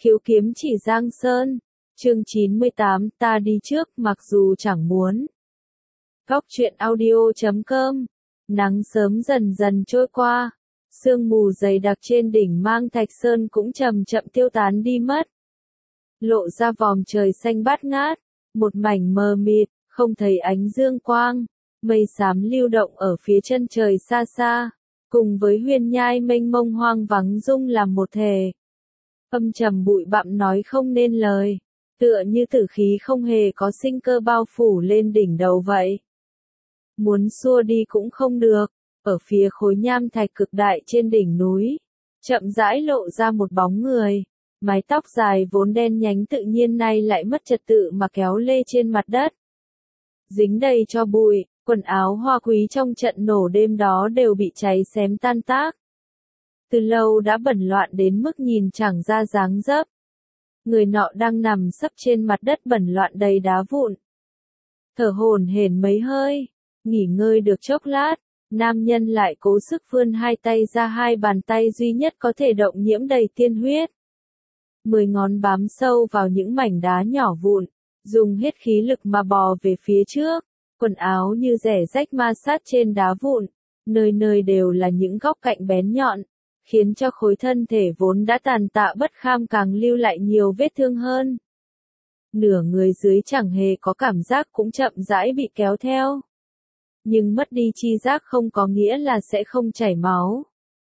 Khiếu kiếm chỉ Giang Sơn. Chương 98, ta đi trước mặc dù chẳng muốn. Góc truyện audio.com. Nắng sớm dần dần trôi qua. Sương mù dày đặc trên đỉnh Mang Thạch Sơn cũng chậm chậm tiêu tán đi mất. Lộ ra vòm trời xanh bát ngát. Một mảnh mờ mịt, không thấy ánh dương quang. Mây xám lưu động ở phía chân trời xa xa. Cùng với huyền nhai mênh mông hoang vắng rung làm một thể. Âm trầm bụi bặm nói không nên lời. Tựa như tử khí không hề có sinh cơ bao phủ lên đỉnh đầu vậy. Muốn xua đi cũng không được. Ở phía khối nham thạch cực đại trên đỉnh núi, chậm rãi lộ ra một bóng người. Mái tóc dài vốn đen nhánh tự nhiên nay lại mất trật tự mà kéo lê trên mặt đất. Dính đầy cho bụi, quần áo hoa quý trong trận nổ đêm đó đều bị cháy xém tan tác. Từ lâu đã bẩn loạn đến mức nhìn chẳng ra dáng dấp. Người nọ đang nằm sấp trên mặt đất bẩn loạn đầy đá vụn. Thở hổn hển mấy hơi, nghỉ ngơi được chốc lát, nam nhân lại cố sức vươn hai tay ra, hai bàn tay duy nhất có thể động nhiễm đầy tiên huyết. 10 ngón bám sâu vào những mảnh đá nhỏ vụn, dùng hết khí lực mà bò về phía trước, quần áo như rẻ rách ma sát trên đá vụn, nơi nơi đều là những góc cạnh bén nhọn, khiến cho khối thân thể vốn đã tàn tạ bất kham càng lưu lại nhiều vết thương hơn. Nửa người dưới chẳng hề có cảm giác cũng chậm rãi bị kéo theo. Nhưng mất đi chi giác không có nghĩa là sẽ không chảy máu.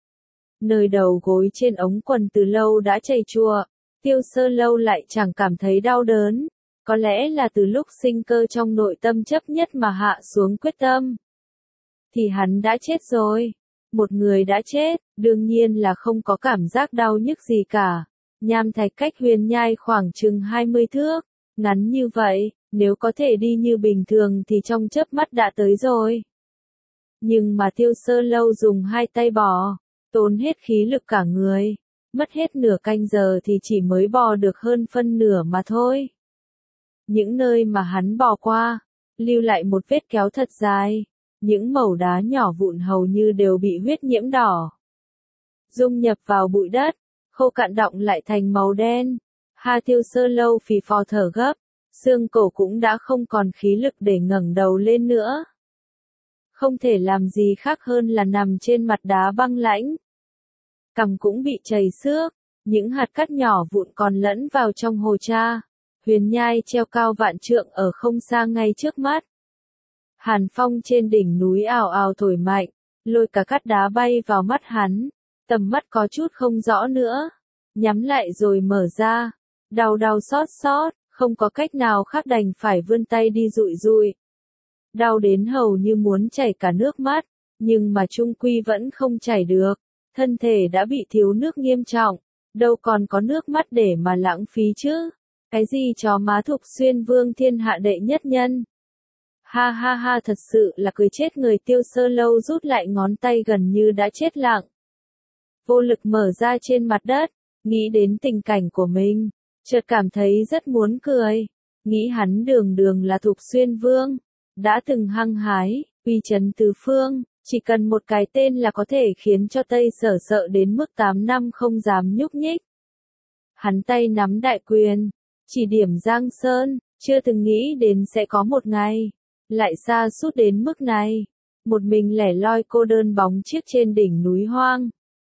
Nơi đầu gối trên ống quần từ lâu đã chảy chùa, Tiêu Sơ Lâu lại chẳng cảm thấy đau đớn. Có lẽ là từ lúc sinh cơ trong nội tâm chấp nhất mà hạ xuống quyết tâm. Thì hắn đã chết rồi. Một người đã chết, đương nhiên là không có cảm giác đau nhức gì cả. Nham thạch cách huyền nhai khoảng chừng 20 thước, ngắn như vậy, nếu có thể đi như bình thường thì trong chớp mắt đã tới rồi. Nhưng mà Tiêu Sơ Lâu dùng hai tay bò, tốn hết khí lực cả người, mất hết nửa canh giờ thì chỉ mới bò được hơn phân nửa mà thôi. Những nơi mà hắn bò qua, lưu lại một vết kéo thật dài. Những mẩu đá nhỏ vụn hầu như đều bị huyết nhiễm đỏ. Dung nhập vào bụi đất, khô cạn đọng lại thành màu đen. Tiêu Sơ Lâu phì phò thở gấp, xương cổ cũng đã không còn khí lực để ngẩng đầu lên nữa. Không thể làm gì khác hơn là nằm trên mặt đá băng lãnh. Cằm cũng bị trầy xước, những hạt cát nhỏ vụn còn lẫn vào trong hồ tra. Huyền nhai treo cao vạn trượng ở không xa ngay trước mắt. Hàn phong trên đỉnh núi ào ào thổi mạnh, lôi cả cát đá bay vào mắt hắn, tầm mắt có chút không rõ nữa, nhắm lại rồi mở ra, đau đau xót xót, không có cách nào khác đành phải vươn tay đi dụi dụi. Đau đến hầu như muốn chảy cả nước mắt, nhưng mà chung quy vẫn không chảy được, thân thể đã bị thiếu nước nghiêm trọng, đâu còn có nước mắt để mà lãng phí chứ, cái gì chó má Thục Xuyên Vương thiên hạ đệ nhất nhân. Ha ha ha, thật sự là cười chết người. Tiêu Sơ Lâu rút lại ngón tay gần như đã chết lặng. Vô lực mở ra trên mặt đất, nghĩ đến tình cảnh của mình, chợt cảm thấy rất muốn cười. Nghĩ hắn đường đường là Thục Xuyên Vương, đã từng hăng hái, uy chấn tứ phương, chỉ cần một cái tên là có thể khiến cho Tây Sở sợ đến mức 8 năm không dám nhúc nhích. Hắn tay nắm đại quyền, chỉ điểm Giang Sơn, chưa từng nghĩ đến sẽ có một ngày lại xa sút đến mức này, một mình lẻ loi cô đơn bóng chiếc trên đỉnh núi hoang.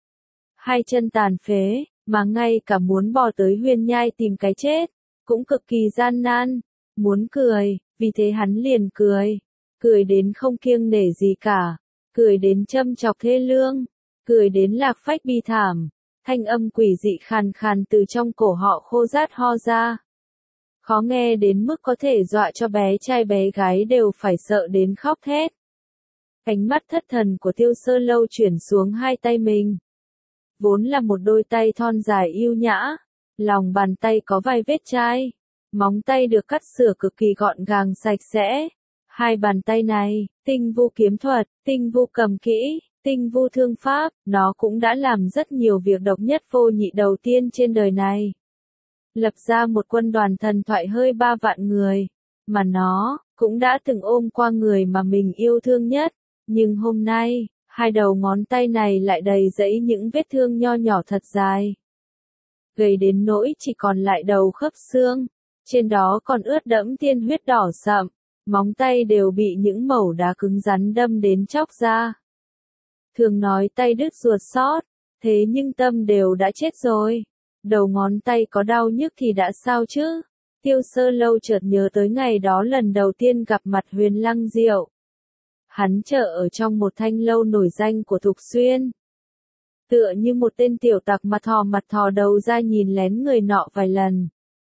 Hai chân tàn phế, mà ngay cả muốn bò tới huyền nhai tìm cái chết, cũng cực kỳ gian nan, muốn cười, vì thế hắn liền cười, cười đến không kiêng nể gì cả, cười đến châm chọc thê lương, cười đến lạc phách bi thảm, thanh âm quỷ dị khàn khàn từ trong cổ họ khô rát ho ra. Khó nghe đến mức có thể dọa cho bé trai bé gái đều phải sợ đến khóc thét. Ánh mắt thất thần của Tiêu Sơ Lâu chuyển xuống hai tay mình. Vốn là một đôi tay thon dài yêu nhã, lòng bàn tay có vài vết chai, móng tay được cắt sửa cực kỳ gọn gàng sạch sẽ. Hai bàn tay này, tinh vu kiếm thuật, tinh vu cầm kỹ, tinh vu thương pháp, nó cũng đã làm rất nhiều việc độc nhất vô nhị đầu tiên trên đời này. Lập ra một quân đoàn thần thoại hơi 3 vạn người, mà nó cũng đã từng ôm qua người mà mình yêu thương nhất, nhưng hôm nay, hai đầu ngón tay này lại đầy rẫy những vết thương nho nhỏ thật dài. gầy đến nỗi chỉ còn lại đầu khớp xương, trên đó còn ướt đẫm tiên huyết đỏ sậm, móng tay đều bị những mẩu đá cứng rắn đâm đến chóc ra. Thường nói tay đứt ruột xót, thế nhưng Tâm đều đã chết rồi. Đầu ngón tay có đau nhức thì đã sao chứ? Tiêu Sơ Lâu chợt nhớ tới ngày đó lần đầu tiên gặp mặt Huyền Lăng Diệu. Hắn chờ ở trong một thanh lâu nổi danh của Thục Xuyên. Tựa như một tên tiểu tặc mặt thò đầu ra nhìn lén người nọ vài lần.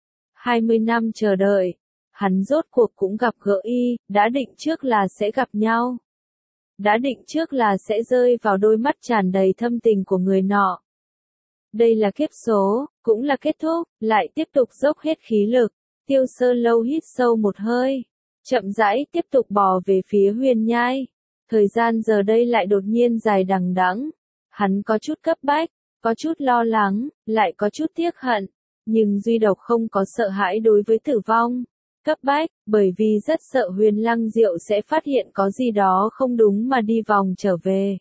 20 năm chờ đợi, hắn rốt cuộc cũng gặp gỡ y, đã định trước là sẽ gặp nhau. Đã định trước là sẽ rơi vào đôi mắt tràn đầy thâm tình của người nọ. Đây là kiếp số, cũng là kết thúc, lại tiếp tục dốc hết khí lực. Tiêu Sơ Lâu hít sâu một hơi, chậm rãi tiếp tục bò về phía Huyền Nhai. Thời gian giờ đây lại đột nhiên dài đằng đẵng. Hắn có chút cấp bách, có chút lo lắng, lại có chút tiếc hận, nhưng duy độc không có sợ hãi đối với tử vong. Cấp bách, bởi vì rất sợ Huyền Lăng Diệu sẽ phát hiện có gì đó không đúng mà đi vòng trở về.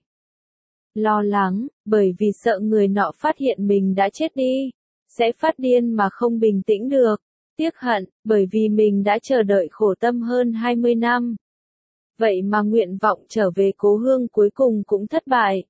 Lo lắng, bởi vì sợ người nọ phát hiện mình đã chết đi, sẽ phát điên mà không bình tĩnh được. Tiếc hận, bởi vì mình đã chờ đợi khổ tâm hơn 20 năm. Vậy mà nguyện vọng trở về cố hương cuối cùng cũng thất bại.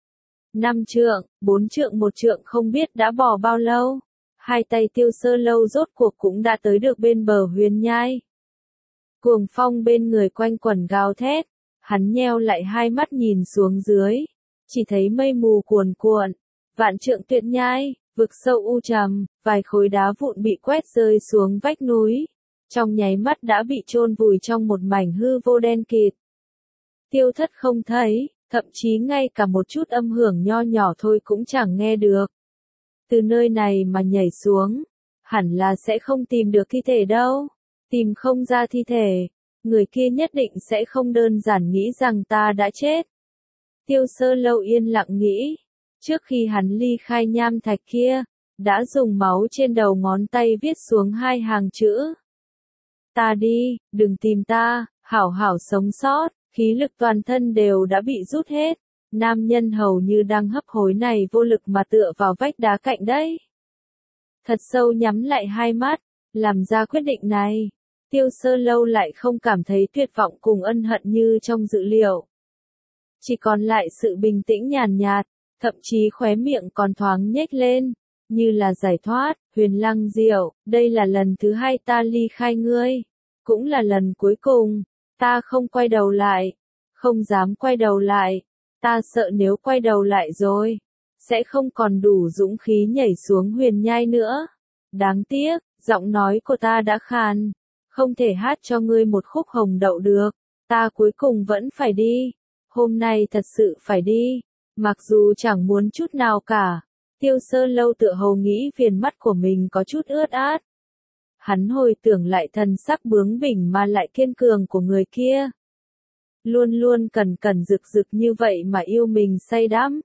5 trượng, 4 trượng, 1 trượng không biết đã bò bao lâu. Hai tay Tiêu Sơ Lâu rốt cuộc cũng đã tới được bên bờ Huyền Nhai. Cuồng phong bên người quanh quẩn gào thét, hắn nheo lại hai mắt nhìn xuống dưới, chỉ thấy mây mù cuồn cuộn, vạn trượng tuyệt nhai, vực sâu u trầm, vài khối đá vụn bị quét rơi xuống vách núi, trong nháy mắt đã bị chôn vùi trong một mảnh hư vô đen kịt. Tiêu Thất không thấy, thậm chí ngay cả một chút âm hưởng nho nhỏ thôi cũng chẳng nghe được. Từ nơi này mà nhảy xuống, hẳn là sẽ không tìm được thi thể đâu. Tìm không ra thi thể, người kia nhất định sẽ không đơn giản nghĩ rằng ta đã chết. Tiêu Sơ Lâu yên lặng nghĩ, trước khi hắn ly khai nham thạch kia, đã dùng máu trên đầu ngón tay viết xuống hai hàng chữ. Ta đi, đừng tìm ta, hảo hảo sống sót, khí lực toàn thân đều đã bị rút hết. Nam nhân hầu như đang hấp hối này vô lực mà tựa vào vách đá cạnh đấy. Thật sâu nhắm lại hai mắt, làm ra quyết định này. Tiêu Sơ Lâu lại không cảm thấy tuyệt vọng cùng ân hận như trong dự liệu. Chỉ còn lại sự bình tĩnh nhàn nhạt, thậm chí khóe miệng còn thoáng nhếch lên, như là giải thoát. Huyền Lăng Diệu, đây là lần thứ hai ta ly khai ngươi, cũng là lần cuối cùng. Ta không quay đầu lại, không dám quay đầu lại. Ta sợ nếu quay đầu lại rồi, sẽ không còn đủ dũng khí nhảy xuống Huyền Nhai nữa. Đáng tiếc, giọng nói của ta đã khàn, không thể hát cho ngươi một khúc hồng đậu được. Ta cuối cùng vẫn phải đi. Hôm nay thật sự phải đi, mặc dù chẳng muốn chút nào cả. Tiêu Sơ Lâu tựa hồ nghĩ viền mắt của mình có chút ướt át. Hắn hồi tưởng lại thần sắc bướng bỉnh mà lại kiên cường của người kia. Luôn luôn cẩn cẩn rực rực như vậy mà yêu mình say đắm.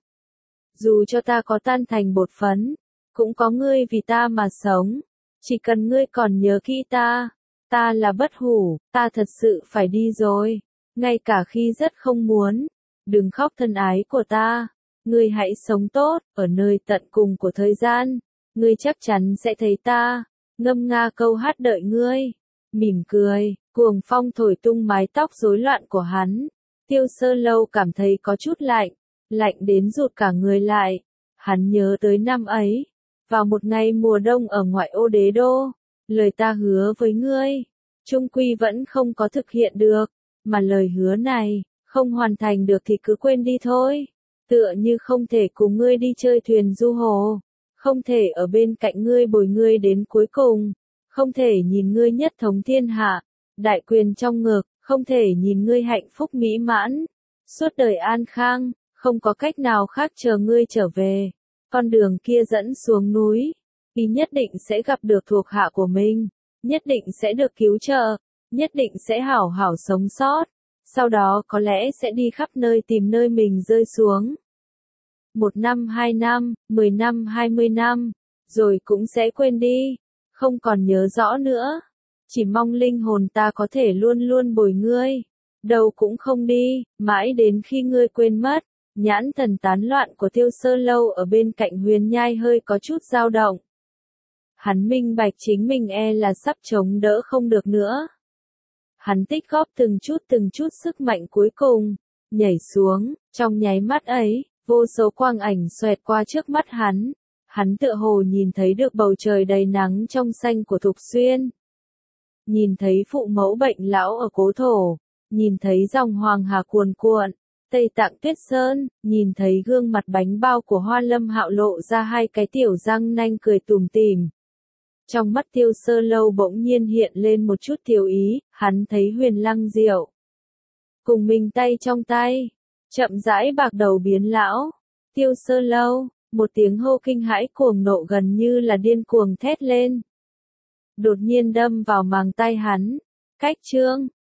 Dù cho ta có tan thành bột phấn, cũng có ngươi vì ta mà sống. Chỉ cần ngươi còn nhớ kỹ ta, ta là bất hủ, ta thật sự phải đi rồi. Ngay cả khi rất không muốn, đừng khóc thân ái của ta. Ngươi hãy sống tốt, ở nơi tận cùng của thời gian. Ngươi chắc chắn sẽ thấy ta, ngâm nga câu hát đợi ngươi. Mỉm cười, cuồng phong thổi tung mái tóc rối loạn của hắn. Tiêu Sơ Lâu cảm thấy có chút lạnh, lạnh đến rụt cả người lại. Hắn nhớ tới năm ấy, vào một ngày mùa đông ở ngoại ô đế đô, lời ta hứa với ngươi, chung quy vẫn không có thực hiện được, mà lời hứa này, không hoàn thành được thì cứ quên đi thôi. Tựa như không thể cùng ngươi đi chơi thuyền du hồ, không thể ở bên cạnh ngươi bồi ngươi đến cuối cùng, không thể nhìn ngươi nhất thống thiên hạ, đại quyền trong ngực, không thể nhìn ngươi hạnh phúc mỹ mãn, suốt đời an khang, không có cách nào khác chờ ngươi trở về. Con đường kia dẫn xuống núi, y nhất định sẽ gặp được thuộc hạ của mình, nhất định sẽ được cứu trợ, nhất định sẽ hảo hảo sống sót, sau đó có lẽ sẽ đi khắp nơi tìm nơi mình rơi xuống. 1 năm 2 năm, 10 năm 20 năm, rồi cũng sẽ quên đi, không còn nhớ rõ nữa. Chỉ mong linh hồn ta có thể luôn luôn bồi ngươi, đâu cũng không đi, mãi đến khi ngươi quên mất. Nhãn thần tán loạn của Tiêu Sơ Lâu ở bên cạnh Huyền Nhai hơi có chút dao động. Hắn minh bạch chính mình là sắp chống đỡ không được nữa. Hắn tích góp từng chút sức mạnh cuối cùng, nhảy xuống, trong nháy mắt ấy, vô số quang ảnh xoẹt qua trước mắt hắn. Hắn tựa hồ nhìn thấy được bầu trời đầy nắng trong xanh của Thục Xuyên. Nhìn thấy phụ mẫu bệnh lão ở cố thổ, nhìn thấy dòng Hoàng Hà cuồn cuộn, Tây Tạng Tuyết Sơn, nhìn thấy gương mặt bánh bao của Hoa Lâm Hạo lộ ra hai cái tiểu răng nanh cười tủm tỉm. Trong mắt Tiêu Sơ Lâu bỗng nhiên hiện lên một chút tiểu ý, hắn thấy Huyền Lăng Diệu cùng mình tay trong tay, chậm rãi bạc đầu biến lão. Tiêu Sơ Lâu, một tiếng hô kinh hãi cuồng nộ gần như là điên cuồng thét lên. Đột nhiên đâm vào màng tay hắn. Cách chương